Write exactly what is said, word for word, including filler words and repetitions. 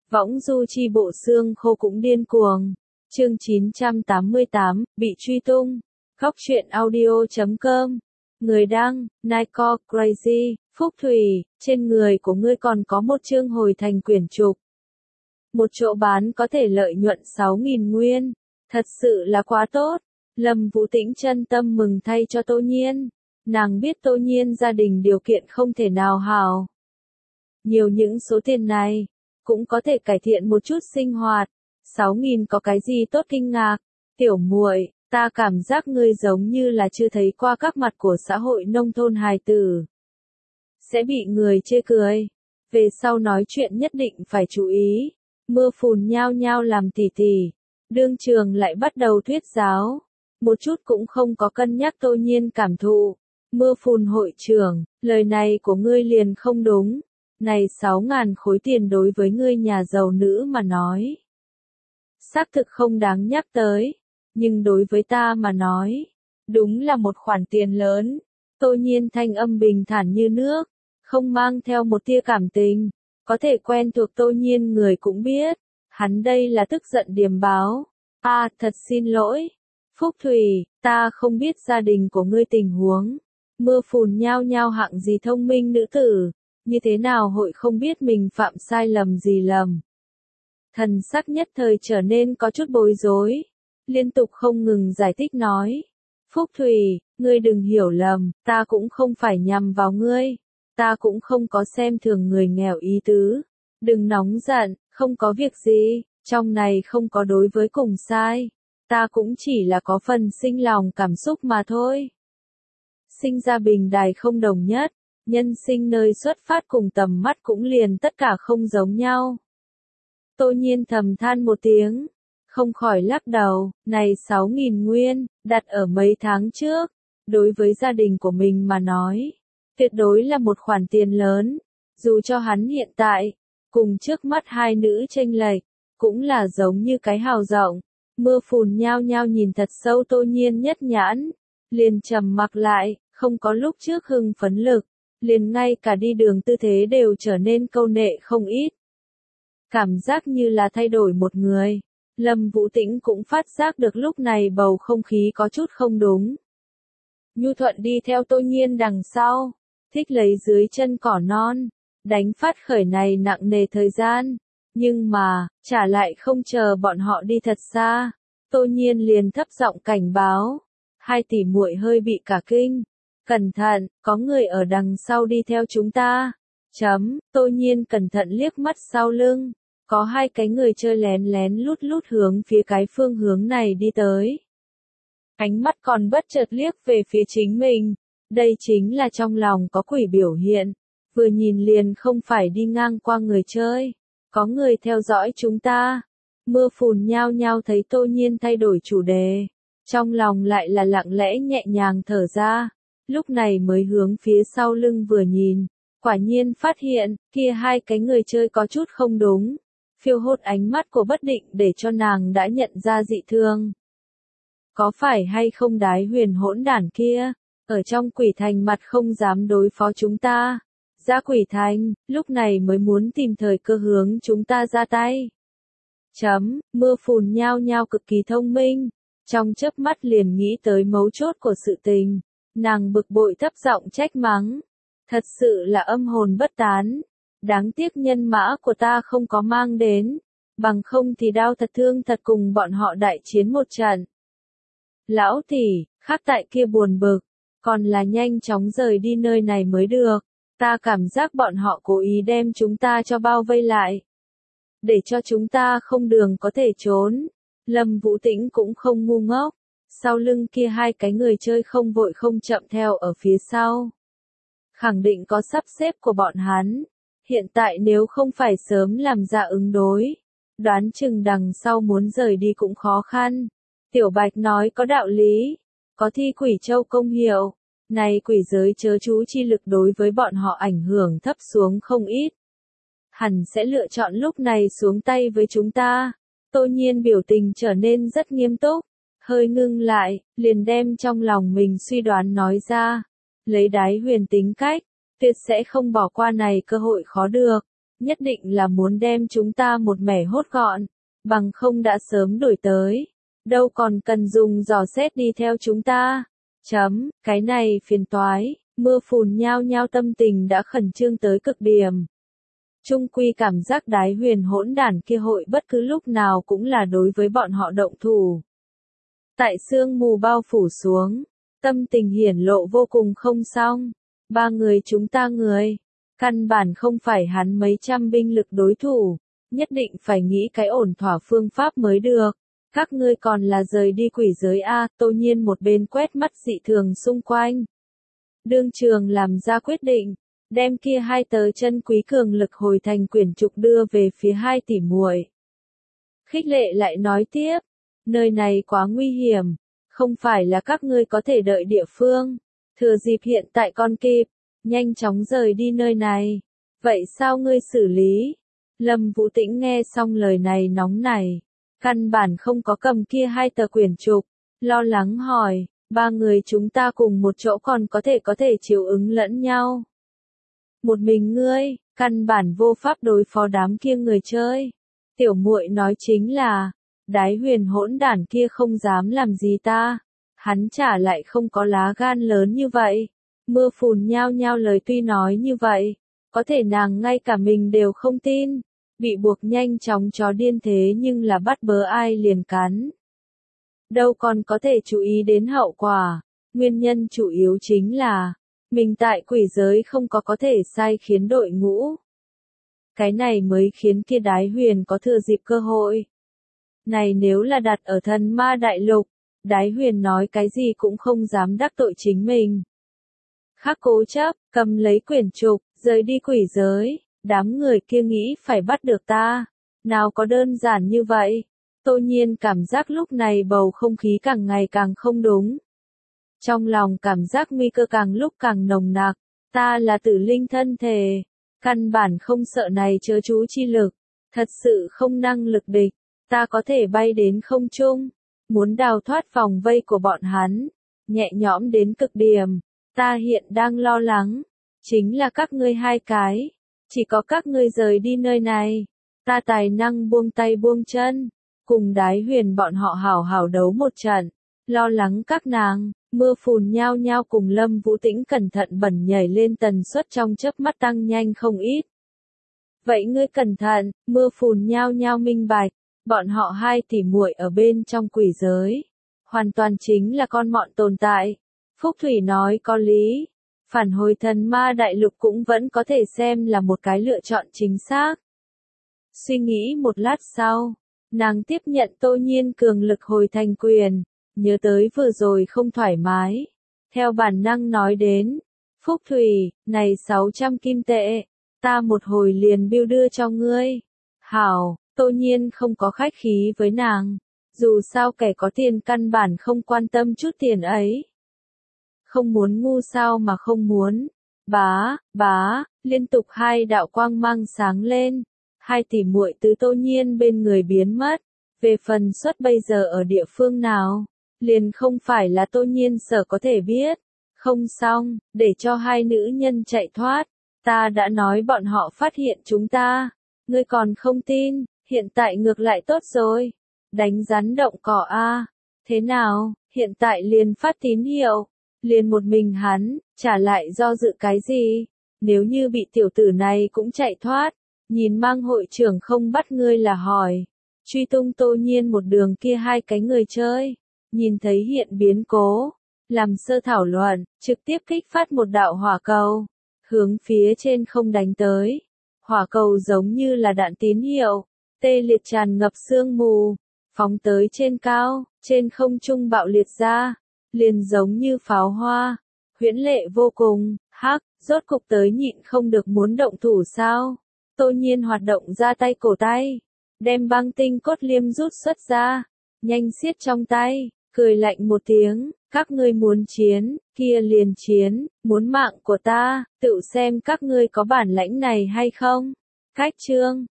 Võng du chi bộ xương khô cũng điên cuồng. Chương chín trăm tám mươi tám, bị truy tung. Góc truyện audio chấm com. Người đăng, Nico Crazy, Phúc Thủy, trên người của ngươi còn có một chương hồi thành quyển trục. Một chỗ bán có thể lợi nhuận sáu nghìn nguyên. Thật sự là quá tốt. Lâm Vũ Tĩnh chân tâm mừng thay cho Tô Nhiên. Nàng biết Tô Nhiên gia đình điều kiện không thể nào hảo. Nhiều những số tiền này, cũng có thể cải thiện một chút sinh hoạt. sáu nghìn có cái gì tốt kinh ngạc. Tiểu muội, ta cảm giác ngươi giống như là chưa thấy qua các mặt của xã hội nông thôn hài tử. Sẽ bị người chê cười. Về sau nói chuyện nhất định phải chú ý. Mưa phùn nhao nhao làm tỉ tỉ. Đương trường lại bắt đầu thuyết giáo. Một chút cũng không có cân nhắc Tô Nhiên cảm thụ. Mưa phùn hội trưởng, lời này của ngươi liền không đúng. Này sáu ngàn khối tiền đối với ngươi nhà giàu nữ mà nói. Xác thực không đáng nhắc tới. Nhưng đối với ta mà nói. Đúng là một khoản tiền lớn. Tô Nhiên thanh âm bình thản như nước. Không mang theo một tia cảm tình. Có thể quen thuộc Tô Nhiên người cũng biết. Hắn đây là tức giận điềm báo. À thật xin lỗi. Phúc Thủy, ta không biết gia đình của ngươi tình huống. Mưa phùn nhao nhao hạng gì thông minh nữ tử. Như thế nào hội không biết mình phạm sai lầm gì lầm. Thần sắc nhất thời trở nên có chút bối rối. Liên tục không ngừng giải thích nói. Phúc Thủy, ngươi đừng hiểu lầm, ta cũng không phải nhằm vào ngươi. Ta cũng không có xem thường người nghèo ý tứ. Đừng nóng giận, không có việc gì, trong này không có đối với cùng sai. Ta cũng chỉ là có phần sinh lòng cảm xúc mà thôi. Sinh ra bình đài không đồng nhất, nhân sinh nơi xuất phát cùng tầm mắt cũng liền tất cả không giống nhau. Tô Nhiên thầm than một tiếng, không khỏi lắc đầu, này sáu nghìn nguyên, đặt ở mấy tháng trước, đối với gia đình của mình mà nói, tuyệt đối là một khoản tiền lớn, dù cho hắn hiện tại, cùng trước mắt hai nữ chênh lệch, cũng là giống như cái hào rộng. Mưa phùn nhao nhao nhìn thật sâu Tô Nhiên nhất nhãn, liền trầm mặc lại, không có lúc trước hưng phấn lực, liền ngay cả đi đường tư thế đều trở nên câu nệ không ít. Cảm giác như là thay đổi một người, Lâm Vũ Tĩnh cũng phát giác được lúc này bầu không khí có chút không đúng. Nhu Thuận đi theo Tô Nhiên đằng sau, thích lấy dưới chân cỏ non, đánh phát khởi này nặng nề thời gian. Nhưng mà, trả lại không chờ bọn họ đi thật xa, Tô Nhiên liền thấp giọng cảnh báo. Hai tỷ muội hơi bị cả kinh. Cẩn thận, có người ở đằng sau đi theo chúng ta. Chấm, Tô Nhiên cẩn thận liếc mắt sau lưng. Có hai cái người chơi lén lén lút lút hướng phía cái phương hướng này đi tới. Ánh mắt còn bất chợt liếc về phía chính mình. Đây chính là trong lòng có quỷ biểu hiện. Vừa nhìn liền không phải đi ngang qua người chơi. Có người theo dõi chúng ta. Mưa phùn nhao nhao thấy Tô Nhiên thay đổi chủ đề. Trong lòng lại là lặng lẽ nhẹ nhàng thở ra. Lúc này mới hướng phía sau lưng vừa nhìn. Quả nhiên phát hiện, kia hai cái người chơi có chút không đúng. Phiêu hốt ánh mắt của bất định để cho nàng đã nhận ra dị thương. Có phải hay không đái huyền hỗn đản kia, ở trong quỷ thành mặt không dám đối phó chúng ta. Ra quỷ thành, lúc này mới muốn tìm thời cơ hướng chúng ta ra tay. Chấm, mưa phùn nhao nhao cực kỳ thông minh. Trong chớp mắt liền nghĩ tới mấu chốt của sự tình. Nàng bực bội thấp giọng trách mắng. Thật sự là âm hồn bất tán. Đáng tiếc nhân mã của ta không có mang đến. Bằng không thì đau thật thương thật cùng bọn họ đại chiến một trận. Lão tỷ, khác tại kia buồn bực. Còn là nhanh chóng rời đi nơi này mới được. Ta cảm giác bọn họ cố ý đem chúng ta cho bao vây lại. Để cho chúng ta không đường có thể trốn. Lâm Vũ Tĩnh cũng không ngu ngốc. Sau lưng kia hai cái người chơi không vội không chậm theo ở phía sau. Khẳng định có sắp xếp của bọn hắn. Hiện tại nếu không phải sớm làm ra ứng đối. Đoán chừng đằng sau muốn rời đi cũng khó khăn. Tiểu Bạch nói có đạo lý. Có thi quỷ châu công hiệu. Này quỷ giới chớ chú chi lực đối với bọn họ ảnh hưởng thấp xuống không ít. Hẳn sẽ lựa chọn lúc này xuống tay với chúng ta. Tô Nhiên biểu tình trở nên rất nghiêm túc. Hơi ngưng lại, liền đem trong lòng mình suy đoán nói ra. Lấy đái huyền tính cách, tuyệt sẽ không bỏ qua này cơ hội khó được. nhất định là muốn đem chúng ta một mẻ hốt gọn, bằng không đã sớm đuổi tới, đâu còn cần dùng dò xét đi theo chúng ta. Chấm, cái này phiền toái, mưa phùn nhao nhao tâm tình đã khẩn trương tới cực điểm. Trung quy cảm giác đái huyền hỗn đản kia hội bất cứ lúc nào cũng là đối với bọn họ động thủ. Tại sương mù bao phủ xuống, tâm tình hiển lộ vô cùng không xong. Ba người chúng ta người, căn bản không phải hắn mấy trăm binh lực đối thủ, nhất định phải nghĩ cái ổn thỏa phương pháp mới được. Các ngươi còn là rời đi quỷ giới A, Tô Nhiên một bên quét mắt dị thường xung quanh. Đương trường làm ra quyết định, đem kia hai tờ chân quý cường lực hồi thành quyển trục đưa về phía hai tỷ muội. Khích lệ lại nói tiếp, nơi này quá nguy hiểm, không phải là các ngươi có thể đợi địa phương, thừa dịp hiện tại còn kịp, nhanh chóng rời đi nơi này. Vậy sao ngươi xử lý? Lâm Vũ Tĩnh nghe xong lời này nóng nảy, căn bản không có cầm kia hai tờ quyển trục, lo lắng hỏi, ba người chúng ta cùng một chỗ còn có thể có thể chiếu ứng lẫn nhau. Một mình ngươi, căn bản vô pháp đối phó đám kia người chơi. Tiểu muội nói chính là, đái huyền hỗn đản kia không dám làm gì ta, hắn trả lại không có lá gan lớn như vậy. Mưa phùn nhao nhao lời tuy nói như vậy, có thể nàng ngay cả mình đều không tin, bị buộc nhanh chóng chó điên thế nhưng là bắt bớ ai liền cắn. Đâu còn có thể chú ý đến hậu quả, nguyên nhân chủ yếu chính là, mình tại quỷ giới không có có thể sai khiến đội ngũ. Cái này mới khiến kia đái huyền có thừa dịp cơ hội. Này nếu là đặt ở thần ma đại lục, đái huyền nói cái gì cũng không dám đắc tội chính mình. Khắc cố chấp, cầm lấy quyển trục, rời đi quỷ giới, đám người kia nghĩ phải bắt được ta. Nào có đơn giản như vậy, Tô Nhiên cảm giác lúc này bầu không khí càng ngày càng không đúng. Trong lòng cảm giác nguy cơ càng lúc càng nồng nặc, ta là tử linh thân thể, căn bản không sợ này chớ chú chi lực, thật sự không năng lực địch, ta có thể bay đến không trung, muốn đào thoát vòng vây của bọn hắn, nhẹ nhõm đến cực điểm. Ta hiện đang lo lắng, chính là các ngươi hai cái, chỉ có các ngươi rời đi nơi này, ta tài năng buông tay buông chân, cùng đái huyền bọn họ hảo hảo đấu một trận, lo lắng các nàng. Mưa phùn nhao nhao cùng Lâm Vũ Tĩnh cẩn thận bẩn nhảy lên tần suất trong chớp mắt tăng nhanh không ít. Vậy ngươi cẩn thận, mưa phùn nhao nhao minh bạch, bọn họ hai tỷ muội ở bên trong quỷ giới, hoàn toàn chính là con mọn tồn tại. Phúc Thủy nói có lý, phản hồi thần ma đại lục cũng vẫn có thể xem là một cái lựa chọn chính xác. Suy nghĩ một lát sau, nàng tiếp nhận Tô Nhiên cường lực hồi thành quyền. Nhớ tới vừa rồi không thoải mái, theo bản năng nói đến, Phúc Thủy, này sáu trăm kim tệ, ta một hồi liền bill đưa cho ngươi. Hảo, Tô Nhiên không có khách khí với nàng, dù sao kẻ có tiền căn bản không quan tâm chút tiền ấy. Không muốn ngu sao mà không muốn, bá, bá, liên tục hai đạo quang mang sáng lên, hai tỷ muội từ Tô Nhiên bên người biến mất, về phần suất bây giờ ở địa phương nào. Liền không phải là Tô Nhiên sở có thể biết. Không xong, để cho hai nữ nhân chạy thoát. Ta đã nói bọn họ phát hiện chúng ta. Ngươi còn không tin, hiện tại ngược lại tốt rồi. Đánh rắn động cỏ a. Thế nào, hiện tại liền phát tín hiệu. Liền một mình hắn, trả lại do dự cái gì. Nếu như bị tiểu tử này cũng chạy thoát. Nhìn mang hội trưởng không bắt ngươi là hỏi. Truy tung Tô Nhiên một đường kia hai cái người chơi. Nhìn thấy hiện biến cố, làm sơ thảo luận, trực tiếp kích phát một đạo hỏa cầu, hướng phía trên không đánh tới. Hỏa cầu giống như là đạn tín hiệu, tê liệt tràn ngập sương mù, phóng tới trên cao, trên không trung bạo liệt ra, liền giống như pháo hoa, huyễn lệ vô cùng. Hắc, rốt cục tới nhịn không được muốn động thủ sao? Tô Nhiên hoạt động ra tay cổ tay, đem băng tinh cốt liêm rút xuất ra, nhanh siết trong tay. Cười lạnh một tiếng, các ngươi muốn chiến, kia liền chiến, muốn mạng của ta, tự xem các ngươi có bản lãnh này hay không. Cách chương